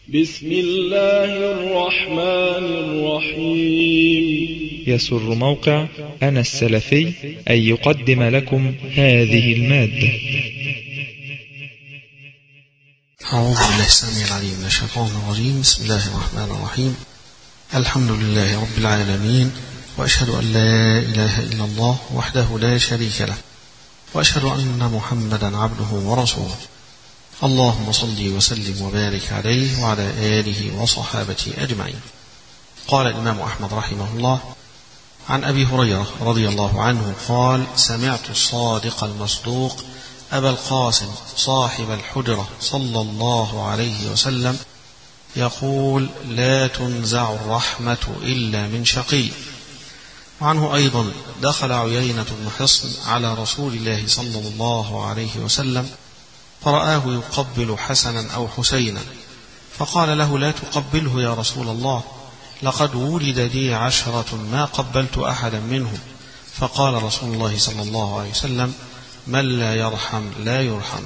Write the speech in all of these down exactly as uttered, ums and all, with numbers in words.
بسم الله الرحمن الرحيم. يسر موقع أنا السلفي أن يقدم لكم هذه المادة. أعوذ بالله السميع العليم من الشيطان الرجيم. بسم الله الرحمن الرحيم. الحمد لله رب العالمين، وأشهد أن لا إله إلا الله وحده لا شريك له، وأشهد أن محمدا عبده ورسوله. اللهم صل وسلم وبارك عليه وعلى آله وصحابته أجمعين. قال الإمام أحمد رحمه الله عن أبي هريرة رضي الله عنه قال: سمعت الصادق المصدوق أبا القاسم صاحب الحجرة صلى الله عليه وسلم يقول: لا تنزع الرحمة إلا من شقي. وعنه أيضا: دخل عيينة بن حصن على رسول الله صلى الله عليه وسلم فرآه يقبل حسنا أو حسينا، فقال له: لا تقبله يا رسول الله، لقد ولد لي عشرة ما قبلت أحدا منهم. فقال رسول الله صلى الله عليه وسلم: من لا يرحم لا يرحم.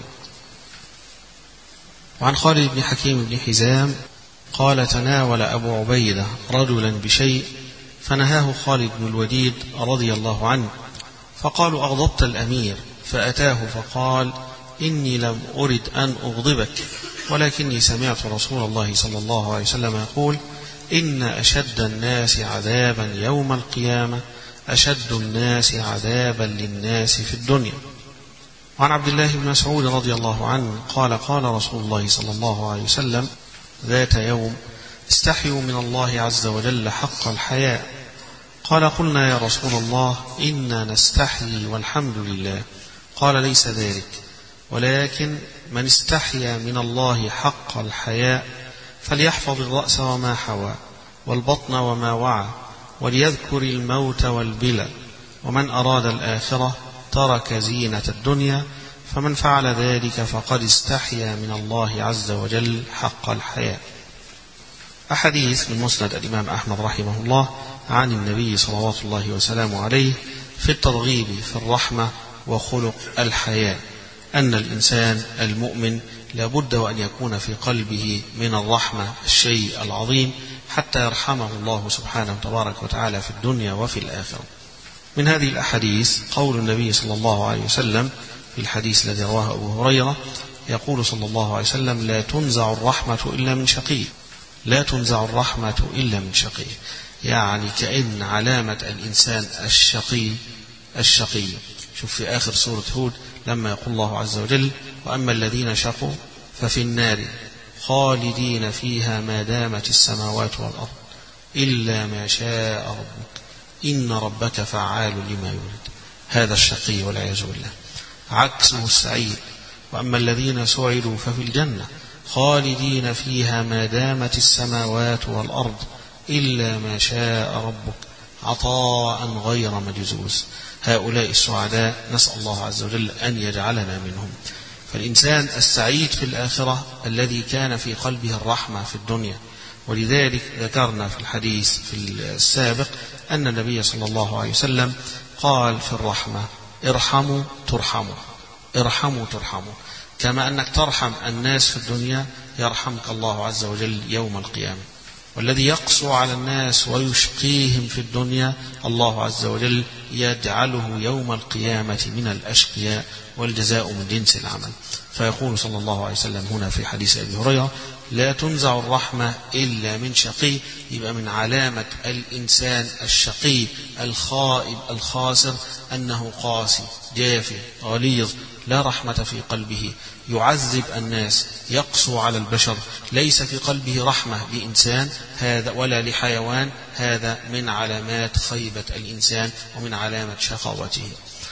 وعن خالد بن حكيم بن حزام قال: تناول أبو عبيدة رجلا بشيء فنهاه خالد بن الوليد رضي الله عنه، فقالوا: أغضبت الأمير؟ فأتاه فقال: إني لم أرد أن أغضبك، ولكني سمعت رسول الله صلى الله عليه وسلم يقول: إن أشد الناس عذابا يوم القيامة أشد الناس عذابا للناس في الدنيا. وعن عبد الله بن مسعود رضي الله عنه قال: قال رسول الله صلى الله عليه وسلم ذات يوم: استحيوا من الله عز وجل حق الحياء. قال: قلنا يا رسول الله إنا نستحيي والحمد لله. قال: ليس ذلك، ولكن من استحيا من الله حق الحياء فليحفظ الرأس وما حوى والبطن وما وعى، وليذكر الموت والبلى، ومن أراد الآخرة ترك زينة الدنيا، فمن فعل ذلك فقد استحيا من الله عز وجل حق الحياء. أحاديث من مسند الإمام أحمد رحمه الله عن النبي صلوات الله وسلامه عليه في الترغيب في الرحمة وخلق الحياء، أن الإنسان المؤمن لابد وأن يكون في قلبه من الرحمة الشيء العظيم حتى يرحمه الله سبحانه تبارك وتعالى في الدنيا وفي الآخرة. من هذه الأحاديث قول النبي صلى الله عليه وسلم في الحديث الذي رواه أبو هريرة، يقول صلى الله عليه وسلم: لا تنزع الرحمة إلا من شقي. لا تنزع الرحمة إلا من شقي، يعني كأن علامة الإنسان الشقي الشقي. شوف في آخر سورة هود لما يقول الله عز وجل: وأما الذين شقوا ففي النار خالدين فيها ما دامت السماوات والأرض إلا ما شاء ربك إن ربك فعال لما يريد. هذا الشقي والعياذ بالله. عكسه السعيد: وأما الذين سعدوا ففي الجنة خالدين فيها ما دامت السماوات والأرض إلا ما شاء ربك عطاء غير مجزوز. هؤلاء السعداء نسأل الله عز وجل أن يجعلنا منهم. فالإنسان السعيد في الآخرة الذي كان في قلبه الرحمة في الدنيا. ولذلك ذكرنا في الحديث في السابق أن النبي صلى الله عليه وسلم قال في الرحمة: ارحموا ترحموا، ارحموا ترحموا. كما أنك ترحم الناس في الدنيا يرحمك الله عز وجل يوم القيامة. والذي يقسو على الناس ويشقيهم في الدنيا الله عز وجل يجعله يوم القيامة من الأشقياء، والجزاء من جنس العمل. فيقول صلى الله عليه وسلم هنا في حديث أبي هريرة: لا تنزع الرحمة إلا من شقي. يبقى من علامة الإنسان الشقي الخائب الخاسر أنه قاسي جافي غليظ لا رحمة في قلبه، يعذب الناس، يقسو على البشر، ليس في قلبه رحمة لإنسان هذا ولا لحيوان. هذا من علامات خيبة الإنسان ومن علامة شقاوته.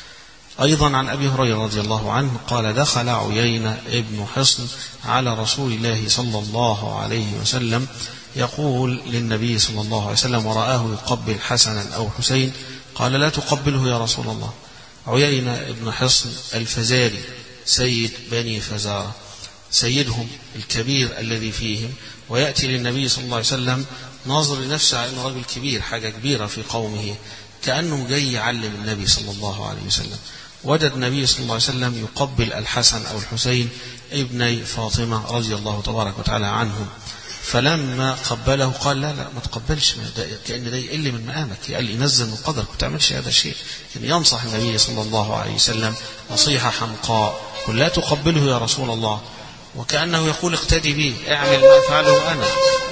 أيضا عن أبي هريرة رضي الله عنه قال: دخل عيينة ابن حصن على رسول الله صلى الله عليه وسلم يقول للنبي صلى الله عليه وسلم ورآه يقبل حسنا أو حسين، قال: لا تقبله يا رسول الله. عيينة ابن حصن الفزاري سيد بني فزارة، سيدهم الكبير الذي فيهم، ويأتي للنبي صلى الله عليه وسلم ناظر لنفسه على أنه رجل كبير، حاجة كبيرة في قومه، كأنه جاي يعلم النبي صلى الله عليه وسلم. وجد النبي صلى الله عليه وسلم يقبل الحسن أو الحسين ابني فاطمة رضي الله تبارك وتعالى عنهم، فلما قبله قال لا لا ما تقبلش، كأن ده يقل من مقامك، قال ينزل من قدرك، ما تعملش هذا الشيء. يعني ينصح النبي صلى الله عليه وسلم نصيحة حمقاء، قل لا تقبله يا رسول الله، وكأنه يقول اقتدي بي، اعمل ما أفعله أنا.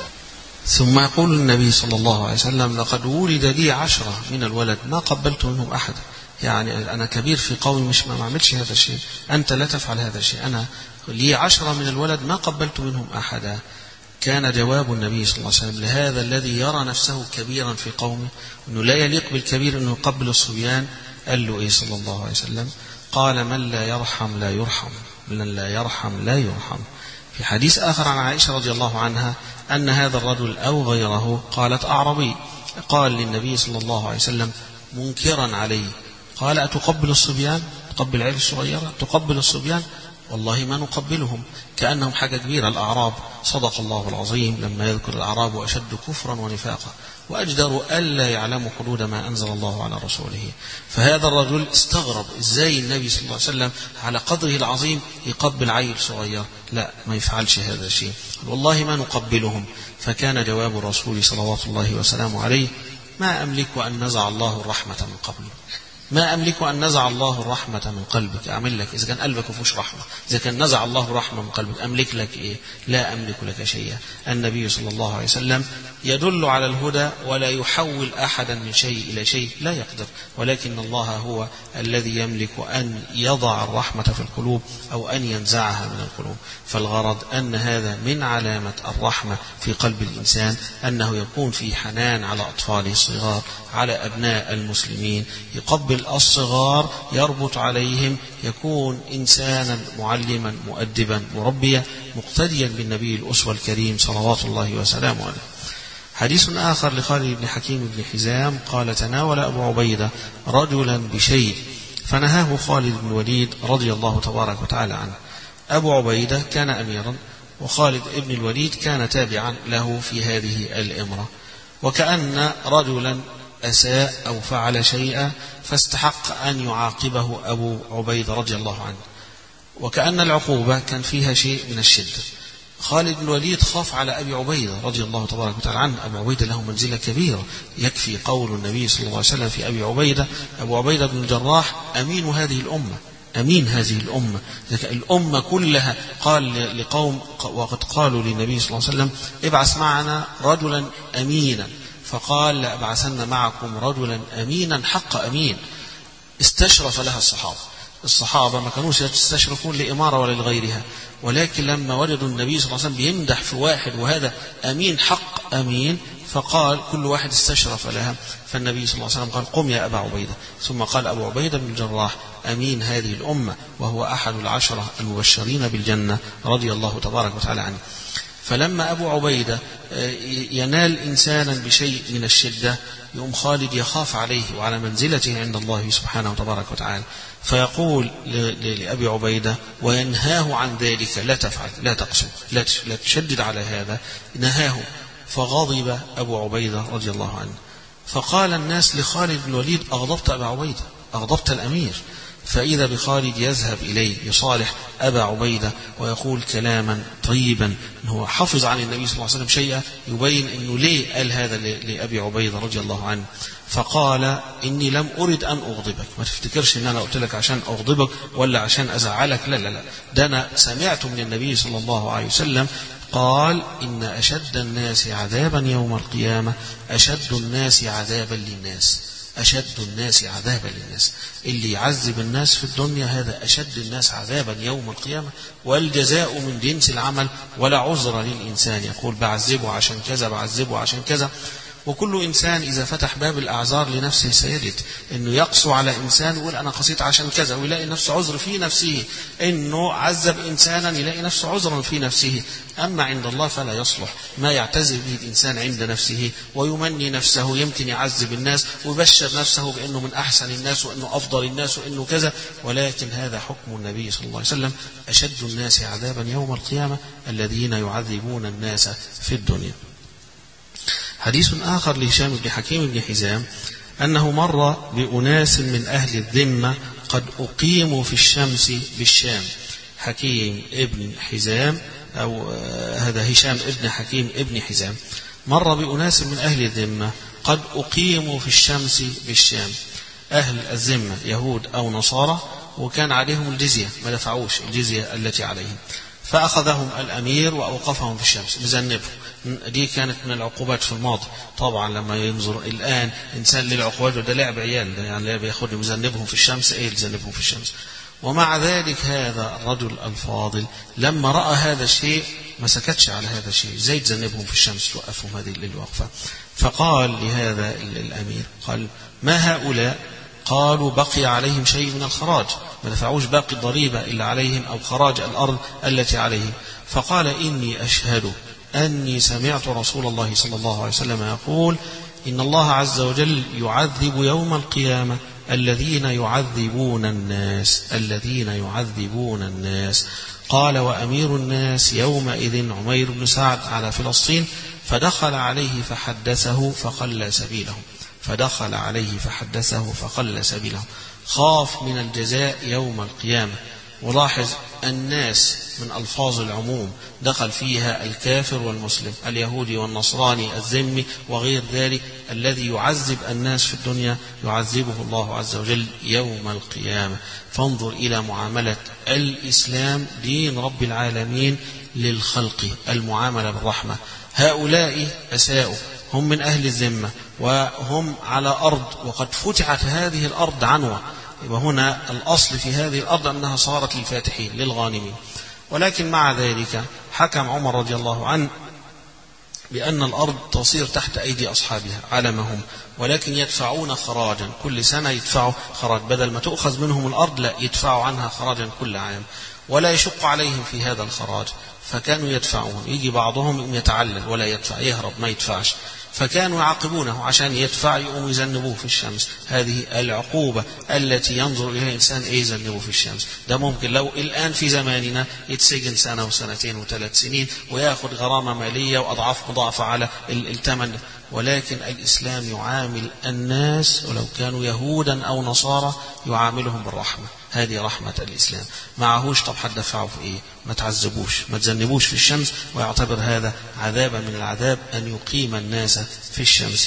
ثم يقول النبي صلى الله عليه وسلم لقد ولد لي عشرة من الولد ما قبلت منهم أحد، يعني أنا كبير في قومي مش ما أعملش هذا الشيء، أنت لا تفعل هذا الشيء، أنا لي عشرة من الولد ما قبلت منهم أحدا. كان جواب النبي صلى الله عليه وسلم لهذا الذي يرى نفسه كبيرا في قومه أنه لا يليق بالكبير أنه يقبل الصبيان، قال له إيه صلى الله عليه وسلم؟ قال من لا يرحم لا يرحم، من لا يرحم لا يرحم. في حديث آخر عن عائشة رضي الله عنها أن هذا الرجل أو غيره قالت أعربي قال للنبي صلى الله عليه وسلم منكرا عليه، قال أتقبل الصبيان؟ تقبل العيال الصغيرة؟ تقبل الصبيان؟ والله ما نقبلهم، كأنهم حاجة كبيرة. الأعراب صدق الله العظيم لما يذكر الأعراب أشد كفرا ونفاقا وأجدر ألا يعلموا حدود ما أنزل الله على رسوله. فهذا الرجل استغرب إزاي النبي صلى الله عليه وسلم على قدره العظيم يقبل عيل صغير، لا ما يفعلش هذا الشيء، والله ما نقبلهم. فكان جواب الرسول صلوات الله وسلامه عليه ما أملك أن نزع الله الرحمة من قبل، ما أملك أن نزع الله الرحمة من قلبك. أعمل لك إذا كان قلبك فيهوش رحمة، إذا كان نزع الله الرحمة من قلبك أملك لك إيه؟ لا أملك لك شيئا. النبي صلى الله عليه وسلم يدل على الهدى ولا يحول أحدا من شيء إلى شيء، لا يقدر، ولكن الله هو الذي يملك أن يضع الرحمة في القلوب أو أن ينزعها من القلوب. فالغرض أن هذا من علامة الرحمة في قلب الإنسان، أنه يكون في حنان على أطفاله الصغار، على أبناء المسلمين، يقبل الصغار، يربط عليهم، يكون إنسانا معلما مؤدبا مربيا مقتديا بالنبي الأسوة الكريم صلوات الله وسلامه عليه. حديث آخر لخالد بن حكيم بن حزام قال تناول أبو عبيدة رجلا بشيء فنهاه خالد بن الوليد رضي الله تبارك وتعالى عنه. أبو عبيدة كان أميرا وخالد بن الوليد كان تابعا له في هذه الإمرة، وكأن رجلا أساء أو فعل شيئا فاستحق أن يعاقبه أبو عبيدة رضي الله عنه، وكأن العقوبة كان فيها شيء من الشدة. خالد بن الوليد خاف على أبي عبيدة رضي الله تبارك وتعالى عنه، أبو عبيدة له منزلة كبيرة، يكفي قول النبي صلى الله عليه وسلم في أبي عبيدة أبو عبيدة بن الجراح أمين هذه الأمة، أمين هذه الأمة، الأمة كلها. قال لقوم وقد قالوا للنبي صلى الله عليه وسلم ابعث معنا رجلا أمينا، فقال لأبعثن معكم رجلا أمينا حق أمين. استشرف لها الصحابة، الصحابة ما كانوش يستشرفون لإمارة ولا لغيرها، ولكن لما وجدوا النبي صلى الله عليه وسلم بيمدح في واحد وهذا أمين حق أمين، فقال كل واحد استشرف لها. فالنبي صلى الله عليه وسلم قال قم يا أبا عبيدة، ثم قال أبو عبيدة بن الجراح أمين هذه الأمة، وهو أحد العشرة المبشرين بالجنة رضي الله تبارك وتعالى عنه. فلما أبو عبيدة ينال إنسانا بشيء من الشدة يوم خالد يخاف عليه وعلى منزلته عند الله سبحانه وتبارك وتعالى، فيقول لأبي عبيدة وينهاه عن ذلك، لا تفعل، لا تقسو، لا تشدد على هذا، نهاه. فغضب أبو عبيدة رضي الله عنه، فقال الناس لخالد بن الوليد أغضبت أبا عبيدة، أغضبت الأمير. فإذا بخالد يذهب إليه يصالح أبا عبيدة ويقول كلاما طيبا، أنه حفظ عن النبي صلى الله عليه وسلم شيئا يبين أنه ليه قال هذا لأبي عبيدة رضي الله عنه. فقال إني لم أرد أن أغضبك، ما تفتكرش أن أنا قلت لك عشان أغضبك ولا عشان أزعلك، لا لا لا، ده أنا سمعت من النبي صلى الله عليه وسلم قال إن أشد الناس عذابا يوم القيامة أشد الناس عذابا للناس، أشد الناس عذابا للناس، اللي يعذب الناس في الدنيا هذا أشد الناس عذابا يوم القيامة، والجزاء من جنس العمل، ولا عذر للإنسان يقول بعذبه عشان كذا بعذبه عشان كذا. وكل إنسان إذا فتح باب الأعذار لنفسه سيجد أنه يقسو على إنسان ويقول أنا قسيت عشان كذا، ويلاقي نفسه عذر في نفسه، أنه عذب إنسانا يلاقي نفسه عذرا في نفسه. أما عند الله فلا يصلح ما يعتذر به الإنسان عند نفسه ويمني نفسه، يمكن يعذب الناس ويبشر نفسه بأنه من أحسن الناس وأنه أفضل الناس وأنه كذا، ولكن هذا حكم النبي صلى الله عليه وسلم أشد الناس عذابا يوم القيامة الذين يعذبون الناس في الدنيا. حديث آخر لهشام بن حكيم بن حزام أنه مر بأناس من أهل الذمة قد أقيموا في الشمس بالشام. حكيم ابن حزام أو هذا هشام ابن حكيم ابن حزام، مر بأناس من أهل الذمة قد أقيموا في الشمس بالشام. أهل الذمة يهود أو نصارى، وكان عليهم الجزية، ما دفعوش الجزية التي عليهم، فأخذهم الأمير وأوقفهم في الشمس مذنبهم. دي كانت من العقوبات في الماضي. طبعا لما ينظر الآن إنسان للعقوبات، وده لعب عيال، يعني بياخد مذنبهم في الشمس، إيه مذنبهم في الشمس. ومع ذلك هذا الرجل الفاضل لما رأى هذا الشيء ما سكتش على هذا الشيء، زي تذنبهم في الشمس توقفهم هذه الوقفة. فقال لهذا الأمير، قال: ما هؤلاء؟ قالوا: بقي عليهم شيء من الخراج، ما دفعوش باقي الضريبة إلا عليهم أو خراج الأرض التي عليهم. فقال: إني أشهد أني سمعت رسول الله صلى الله عليه وسلم يقول: إن الله عز وجل يعذب يوم القيامة الذين يعذبون الناس الذين يعذبون الناس. قال: وأمير الناس يومئذ عمير بن سعد على فلسطين، فدخل عليه فحدثه فقل سبيله فدخل عليه فحدثه فقل سبيله خاف من الجزاء يوم القيامة. ولاحظ الناس من ألفاظ العموم دخل فيها الكافر والمسلم، اليهودي والنصراني، الذمي وغير ذلك. الذي يعذب الناس في الدنيا يعذبه الله عز وجل يوم القيامة. فانظر إلى معاملة الإسلام دين رب العالمين للخلق، المعاملة بالرحمة. هؤلاء أساءوا، هم من أهل الذمة وهم على أرض وقد فتحت هذه الأرض عنوة، يبقى هنا الأصل في هذه الأرض أنها صارت للفاتحين للغانمين. ولكن مع ذلك حكم عمر رضي الله عنه بأن الأرض تصير تحت أيدي أصحابها على ما هم، ولكن يدفعون خراجا كل سنة، يدفعوا خراج بدل ما تؤخذ منهم الأرض، لا يدفعوا عنها خراجا كل عام، ولا يشق عليهم في هذا الخراج. فكانوا يدفعون، يجي بعضهم يتعلل ولا يدفع، يهرب ما يدفعش، فكانوا يعاقبونه عشان يدفع، يقوموا يذنبوه في الشمس. هذه العقوبة التي ينظر إليها الإنسان، إيه يذنبوه في الشمس. ده ممكن لو الآن في زماننا يتسجن سنة وسنتين وثلاث سنين ويأخذ غرامة مالية وأضعاف مضاعفة على الثمن. ولكن الإسلام يعامل الناس ولو كانوا يهودا أو نصارى يعاملهم بالرحمة. هذه رحمة الإسلام. معهوش طب حد دفعه في إيه؟ ما تعذبوش، ما تذنبوش في الشمس، ويعتبر هذا عذابا من العذاب أن يقيم الناس في الشمس.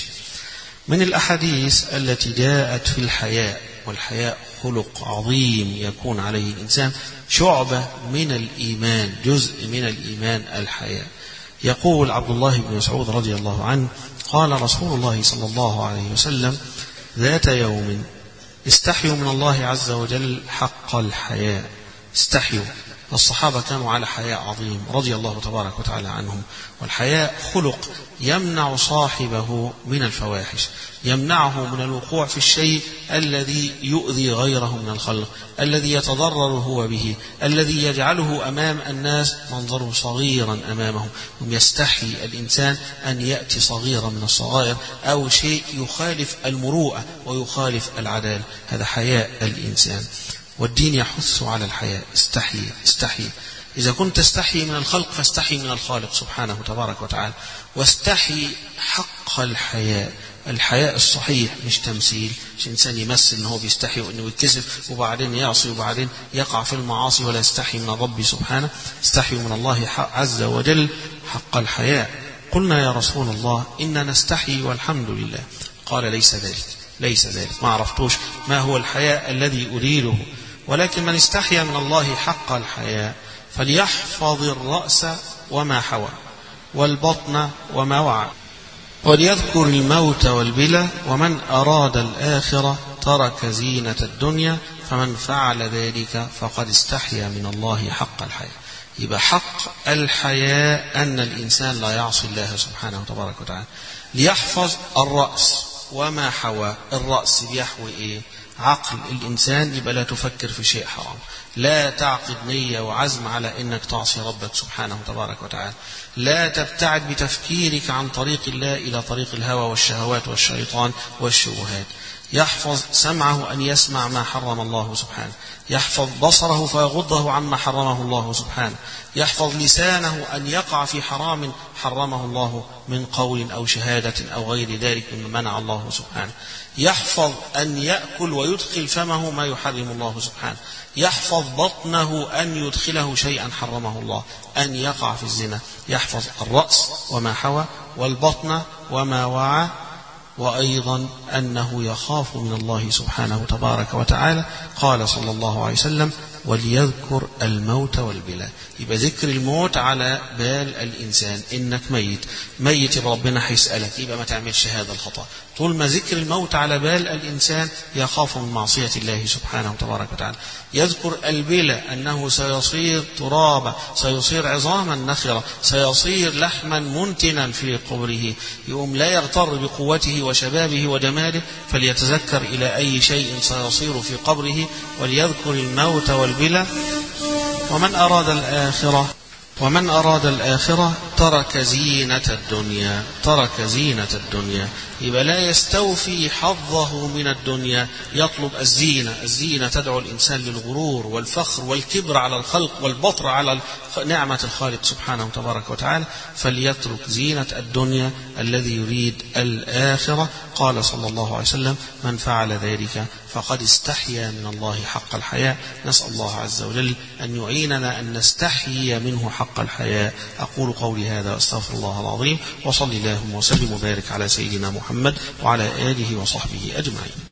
من الأحاديث التي جاءت في الحياء، والحياء خلق عظيم يكون عليه الإنسان، شعبة من الإيمان، جزء من الإيمان الحياء. يقول عبد الله بن مسعود رضي الله عنه: قال رسول الله صلى الله عليه وسلم: ذات يوم استحيوا من الله عز وجل حق الحياء. استحيوا. الصحابة كانوا على حياء عظيم رضي الله تبارك وتعالى عنهم. والحياء خلق يمنع صاحبه من الفواحش، يمنعه من الوقوع في الشيء الذي يؤذي غيره من الخلق، الذي يتضرر هو به، الذي يجعله أمام الناس منظره صغيرا أمامهم. يستحي الإنسان أن يأتي صغيرا من الصغائر أو شيء يخالف المروءة ويخالف العدالة. هذا حياء الإنسان، والدين يحث على الحياء. استحي استحي إذا كنت تستحي من الخلق فاستحي من الخالق سبحانه تبارك وتعالى. واستحي حق الحياء، الحياء الصحيح مش تمثيل، مش إنسان يمثل أنه بيستحي وأنه يتكسف وبعدين يعصي وبعدين يقع في المعاصي ولا يستحي من الرب سبحانه. استحي من الله عز وجل حق الحياء. قلنا يا رسول الله إننا نستحي والحمد لله. قال: ليس ذلك ليس ذلك ما عرفتوش ما هو الحياء الذي أريده. ولكن من استحيا من الله حق الحياء فليحفظ الرأس وما حوى، والبطن وما وعى، وليذكر الموت والبلى، ومن أراد الآخرة ترك زينة الدنيا، فمن فعل ذلك فقد استحيا من الله حق الحياء. يبقى حق الحياء أن الإنسان لا يعصي الله سبحانه وتبارك وتعالى. ليحفظ الرأس وما حوى. الرأس بيحوي إيه؟ عقل الإنسان، يبقى لا تفكر في شيء حرام، لا تعقد نية وعزم على أنك تعصي ربك سبحانه وتبارك وتعالى، لا تبتعد بتفكيرك عن طريق الله إلى طريق الهوى والشهوات والشيطان والشبهات. يحفظ سمعه أن يسمع ما حرم الله سبحانه، يحفظ بصره فيغضه عما حرمه الله سبحانه، يحفظ لسانه أن يقع في حرام حرمه الله من قول أو شهادة أو غير ذلك مما منع الله سبحانه، يحفظ أن يأكل ويدخل فمه ما يحرم الله سبحانه، يحفظ بطنه أن يدخله شيئا حرمه الله، أن يقع في الزنا، يحفظ الرأس وما حوى والبطن وما وعى، وأيضا أنه يخاف من الله سبحانه تبارك وتعالى. قال صلى الله عليه وسلم: وليذكر الموت والبلاء. يبقى ذكر الموت على بال الإنسان، إنك ميت ميت يبقى ربنا هيسألك، يبقى ما تعملش هذا الخطأ. طول ما ذكر الموت على بال الإنسان يخاف من معصية الله سبحانه تبارك وتعالى. يذكر البلاء، أنه سيصير ترابا، سيصير عظاما نخرة، سيصير لحما منتنا في قبره، يقوم لا يغتر بقوته وشبابه وجماله، فليتذكر إلى أي شيء سيصير في قبره. وليذكر الموت والبلاء. ومن أراد الآخرة ومن أراد الآخرة ترك زينة الدنيا ترك زينة الدنيا يبقى لا يستوفي حظه من الدنيا، يطلب الزينة. الزينة تدعو الإنسان للغرور والفخر والكبر على الخلق والبطر على نعمة الخالق سبحانه تبارك وتعالى، فليترك زينة الدنيا الذي يريد الآخرة. قال صلى الله عليه وسلم: من فعل ذلك فقد استحيا من الله حق الحياء. نسأل الله عز وجل أن يعيننا أن نستحيي منه حق الحياء. أقول قولي هذا وأستغفر الله العظيم، وصلي اللهم وسلم وبارك على سيدنا محمد وعلى آله وصحبه أجمعين.